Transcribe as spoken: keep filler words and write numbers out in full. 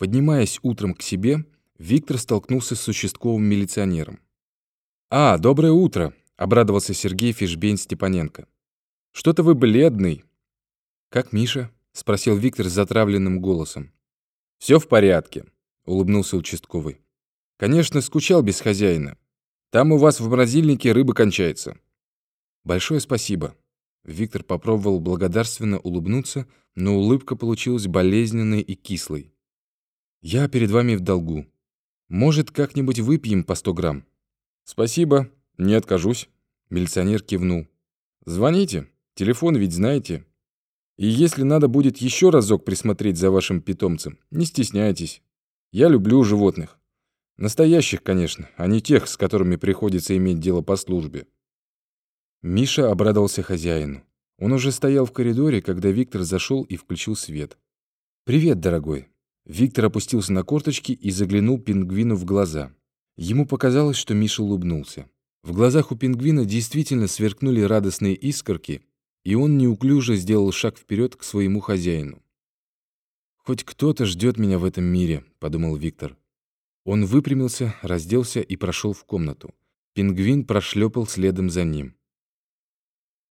Поднимаясь утром к себе, Виктор столкнулся с участковым милиционером. «А, доброе утро!» — обрадовался Сергей Фишбейн-Степаненко. «Что-то вы бледный». «Как Миша?» — спросил Виктор с затравленным голосом. «Все в порядке», — улыбнулся участковый. «Конечно, скучал без хозяина. Там у вас в морозильнике рыба кончается». «Большое спасибо». Виктор попробовал благодарственно улыбнуться, но улыбка получилась болезненной и кислой. «Я перед вами в долгу. Может, как-нибудь выпьем по сто грамм?» «Спасибо, не откажусь», — милиционер кивнул. «Звоните, телефон ведь знаете. И если надо будет еще разок присмотреть за вашим питомцем, не стесняйтесь. Я люблю животных. Настоящих, конечно, а не тех, с которыми приходится иметь дело по службе». Миша обрадовался хозяину. Он уже стоял в коридоре, когда Виктор зашел и включил свет. «Привет, дорогой». Виктор опустился на корточки и заглянул пингвину в глаза. Ему показалось, что Миша улыбнулся. В глазах у пингвина действительно сверкнули радостные искорки, и он неуклюже сделал шаг вперед к своему хозяину. «Хоть кто-то ждет меня в этом мире», — подумал Виктор. Он выпрямился, разделся и прошел в комнату. Пингвин прошлепал следом за ним.